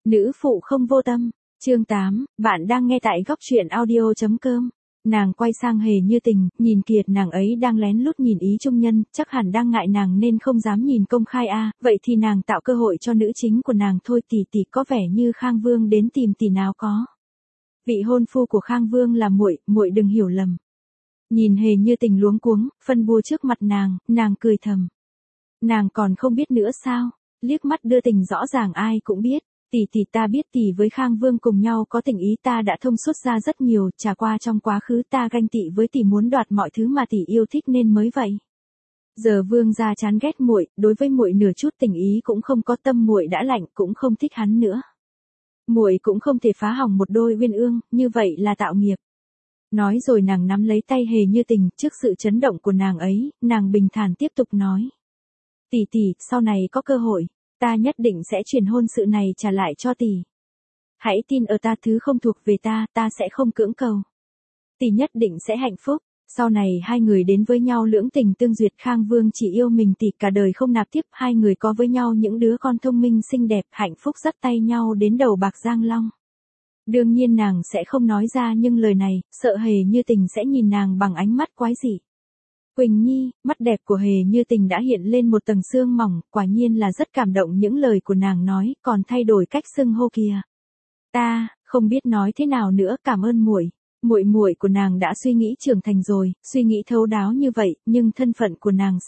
Nữ phụ không vô tâm. Chương 8, bạn đang nghe tại góc truyện audio.com. Nàng quay sang Hề Như Tình, nhìn Kiệt, nàng ấy đang lén lút nhìn Ý Trung Nhân, chắc hẳn đang ngại nàng nên không dám nhìn công khai vậy thì nàng tạo cơ hội cho nữ chính của nàng thôi. Tỷ có vẻ như Khang Vương đến tìm tỷ nào có. Vị hôn phu của Khang Vương là muội đừng hiểu lầm. Nhìn Hề Như Tình luống cuống, phân bua trước mặt nàng cười thầm. Nàng còn không biết nữa sao? Liếc mắt đưa tình rõ ràng ai cũng biết. Tỷ ta biết tỷ với Khang Vương cùng nhau có tình ý, ta đã thông suốt ra rất nhiều, chả qua trong quá khứ ta ganh tị với tỷ, muốn đoạt mọi thứ mà tỷ yêu thích nên mới vậy. Giờ Vương gia chán ghét muội, đối với muội nửa chút tình ý cũng không có, tâm muội đã lạnh, cũng không thích hắn nữa. Muội cũng không thể phá hỏng một đôi uyên ương, như vậy là tạo nghiệp. Nói rồi nàng nắm lấy tay Hề Như Tình, trước sự chấn động của nàng ấy, nàng bình thản tiếp tục nói. Tỷ, sau này có cơ hội, ta nhất định sẽ chuyển hôn sự này trả lại cho tỷ. Hãy tin ở ta, thứ không thuộc về ta sẽ không cưỡng cầu. Tỷ nhất định sẽ hạnh phúc, sau này hai người đến với nhau lưỡng tình tương duyệt, Khang Vương chỉ yêu mình tỷ, cả đời không nạp tiếp, hai người có với nhau những đứa con thông minh xinh đẹp, hạnh phúc dắt tay nhau đến đầu bạc Giang Long. Đương nhiên nàng sẽ không nói ra, nhưng lời này, sợ Hề Như Tình sẽ nhìn nàng bằng ánh mắt quái dị. Quỳnh Nhi, mắt đẹp của Hề Như Tình đã hiện lên một tầng sương mỏng, quả nhiên là rất cảm động những lời của nàng nói, còn thay đổi cách xưng hô kìa. Ta không biết nói thế nào nữa, cảm ơn muội. Muội của nàng đã suy nghĩ trưởng thành rồi, suy nghĩ thấu đáo như vậy, nhưng thân phận của nàng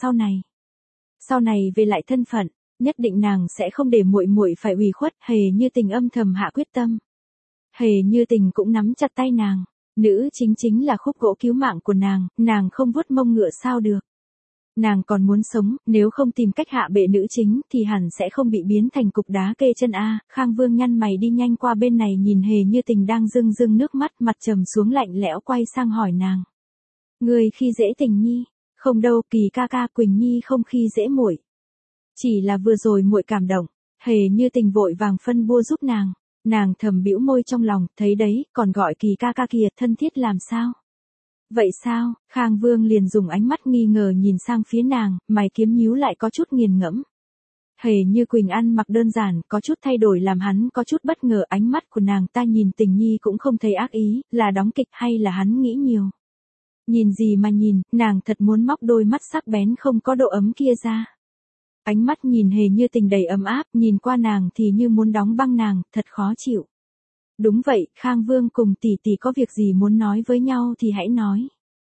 sau này về lại thân phận, nhất định nàng sẽ không để muội phải ủy khuất. Hề Như Tình âm thầm hạ quyết tâm. Hề Như Tình cũng nắm chặt tay nàng. Nữ chính là khúc gỗ cứu mạng của nàng không vuốt mông ngựa sao được. Nàng còn muốn sống, nếu không tìm cách hạ bệ nữ chính thì hẳn sẽ không bị biến thành cục đá kê chân Khang Vương nhăn mày đi nhanh qua bên này, nhìn Hề Như Tình đang rưng nước mắt, mặt trầm xuống lạnh lẽo, quay sang hỏi nàng. Người khi dễ Tình Nhi? Không đâu, Kỳ ca, Quỳnh Nhi không khi dễ muội. Chỉ là vừa rồi muội cảm động. Hề Như Tình vội vàng phân bua giúp nàng. Nàng thầm bĩu môi trong lòng, thấy đấy, còn gọi Kỳ ca kìa, thân thiết làm sao? Vậy sao? Khang Vương liền dùng ánh mắt nghi ngờ nhìn sang phía nàng, mày kiếm nhíu lại có chút nghiền ngẫm. Hề Như Quỳnh ăn mặc đơn giản, có chút thay đổi làm hắn có chút bất ngờ, ánh mắt của nàng ta nhìn Tình Nhi cũng không thấy ác ý, là đóng kịch hay là hắn nghĩ nhiều. Nhìn gì mà nhìn, nàng thật muốn móc đôi mắt sắc bén không có độ ấm kia ra. Ánh mắt nhìn Hề Như Tình đầy ấm áp, nhìn qua nàng thì như muốn đóng băng nàng, thật khó chịu. Đúng vậy, Khang Vương cùng tỷ có việc gì muốn nói với nhau thì hãy nói.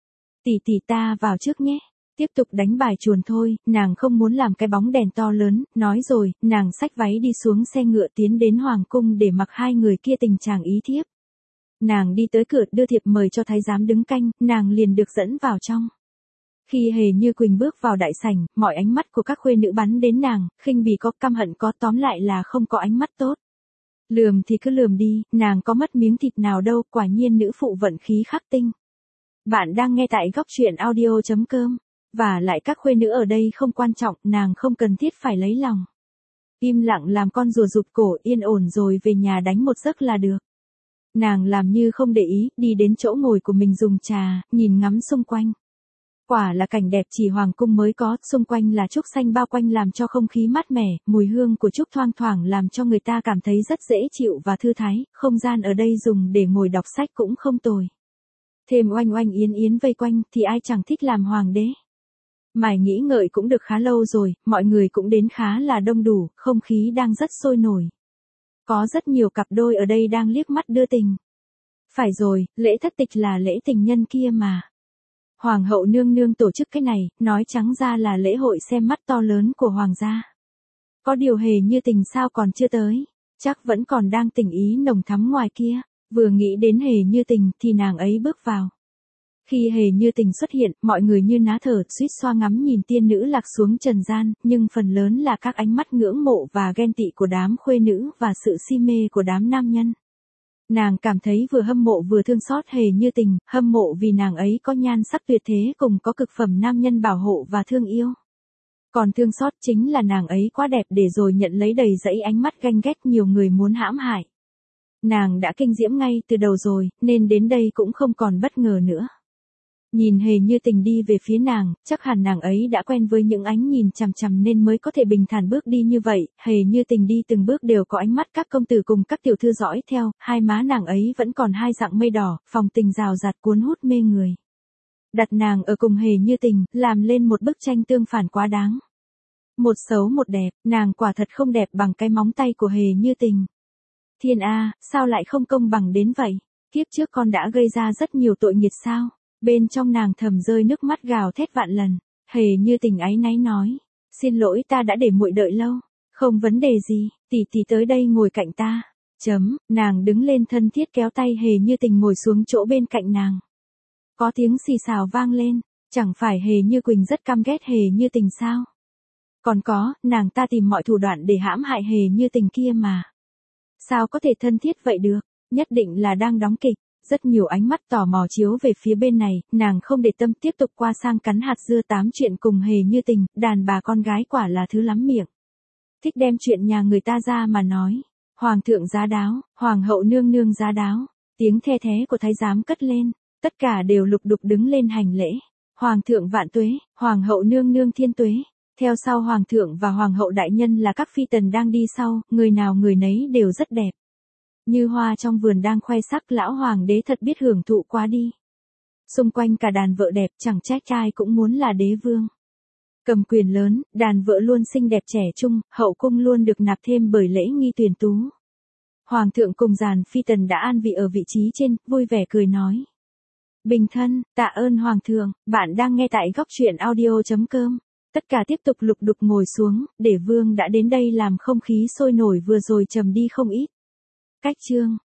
Tỷ ta vào trước nhé. Tiếp tục đánh bài chuồn thôi, nàng không muốn làm cái bóng đèn to lớn, nói rồi, nàng xách váy đi xuống xe ngựa tiến đến Hoàng cung để mặc hai người kia tình chàng ý thiếp. Nàng đi tới cửa đưa thiệp mời cho thái giám đứng canh, nàng liền được dẫn vào trong. Khi Hề Như Quỳnh bước vào đại sảnh, mọi ánh mắt của các khuê nữ bắn đến nàng, khinh bỉ có, căm hận có, tóm lại là không có ánh mắt tốt. Lườm thì cứ lườm đi, nàng có mất miếng thịt nào đâu, quả nhiên nữ phụ vận khí khắc tinh. Bạn đang nghe tại góc truyện audio.com. Và lại các khuê nữ ở đây không quan trọng, nàng không cần thiết phải lấy lòng. Im lặng làm con rùa rụt cổ, yên ổn rồi về nhà đánh một giấc là được. Nàng làm như không để ý, đi đến chỗ ngồi của mình dùng trà, nhìn ngắm xung quanh. Quả là cảnh đẹp chỉ hoàng cung mới có, xung quanh là trúc xanh bao quanh làm cho không khí mát mẻ, mùi hương của trúc thoang thoảng làm cho người ta cảm thấy rất dễ chịu và thư thái, không gian ở đây dùng để ngồi đọc sách cũng không tồi. Thêm oanh yến vây quanh thì ai chẳng thích làm hoàng đế. Mải nghĩ ngợi cũng được khá lâu rồi, mọi người cũng đến khá là đông đủ, không khí đang rất sôi nổi. Có rất nhiều cặp đôi ở đây đang liếc mắt đưa tình. Phải rồi, lễ thất tịch là lễ tình nhân kia mà. Hoàng hậu nương nương tổ chức cái này, nói trắng ra là lễ hội xem mắt to lớn của hoàng gia. Có điều Hề Như Tình sao còn chưa tới, chắc vẫn còn đang tình ý nồng thắm ngoài kia. Vừa nghĩ đến Hề Như Tình thì nàng ấy bước vào. Khi Hề Như Tình xuất hiện, mọi người như ná thở, suýt xoa ngắm nhìn tiên nữ lạc xuống trần gian, nhưng phần lớn là các ánh mắt ngưỡng mộ và ghen tị của đám khuê nữ và sự si mê của đám nam nhân. Nàng cảm thấy vừa hâm mộ vừa thương xót Hề Như Tình, hâm mộ vì nàng ấy có nhan sắc tuyệt thế cùng có cực phẩm nam nhân bảo hộ và thương yêu. Còn thương xót chính là nàng ấy quá đẹp để rồi nhận lấy đầy dẫy ánh mắt ganh ghét nhiều người muốn hãm hại. Nàng đã kinh diễm ngay từ đầu rồi, nên đến đây cũng không còn bất ngờ nữa. Nhìn Hề Như Tình đi về phía nàng, chắc hẳn nàng ấy đã quen với những ánh nhìn chằm chằm nên mới có thể bình thản bước đi như vậy. Hề Như Tình đi từng bước đều có ánh mắt các công tử cùng các tiểu thư dõi theo, hai má nàng ấy vẫn còn hai dạng mây đỏ, phòng tình rào rạt cuốn hút mê người. Đặt nàng ở cùng Hề Như Tình, làm lên một bức tranh tương phản quá đáng. Một xấu một đẹp, nàng quả thật không đẹp bằng cái móng tay của Hề Như Tình. Thiên A, sao lại không công bằng đến vậy? Kiếp trước con đã gây ra rất nhiều tội nghiệt sao? Bên trong nàng thầm rơi nước mắt gào thét vạn lần. Hề Như Tình áy náy nói, xin lỗi ta đã để muội đợi lâu. Không vấn đề gì, tỷ tỷ tới đây ngồi cạnh ta. Nàng đứng lên thân thiết kéo tay Hề Như Tình ngồi xuống chỗ bên cạnh nàng. Có tiếng xì xào vang lên, chẳng phải Hề Như Quỳnh rất căm ghét Hề Như Tình sao? Còn có, nàng ta tìm mọi thủ đoạn để hãm hại Hề Như Tình kia mà. Sao có thể thân thiết vậy được, nhất định là đang đóng kịch. Rất nhiều ánh mắt tò mò chiếu về phía bên này, nàng không để tâm tiếp tục qua sang cắn hạt dưa tám chuyện cùng Hề Như Tình, đàn bà con gái quả là thứ lắm miệng. Thích đem chuyện nhà người ta ra mà nói. Hoàng thượng giá đáo, hoàng hậu nương nương giá đáo, tiếng the thé của thái giám cất lên, tất cả đều lục đục đứng lên hành lễ. Hoàng thượng vạn tuế, hoàng hậu nương nương thiên tuế. Theo sau hoàng thượng và hoàng hậu đại nhân là các phi tần đang đi sau, người nào người nấy đều rất đẹp. Như hoa trong vườn đang khoe sắc, lão hoàng đế thật biết hưởng thụ quá đi. Xung quanh cả đàn vợ đẹp, chẳng trách trai cũng muốn là đế vương. Cầm quyền lớn, đàn vợ luôn xinh đẹp trẻ trung, hậu cung luôn được nạp thêm bởi lễ nghi tuyển tú. Hoàng thượng cùng dàn phi tần đã an vị ở vị trí trên, vui vẻ cười nói. Bình thân, tạ ơn hoàng thượng, bạn đang nghe tại góc truyện audio.com. Tất cả tiếp tục lục đục ngồi xuống, để vương đã đến đây làm không khí sôi nổi vừa rồi trầm đi không ít. Cách chương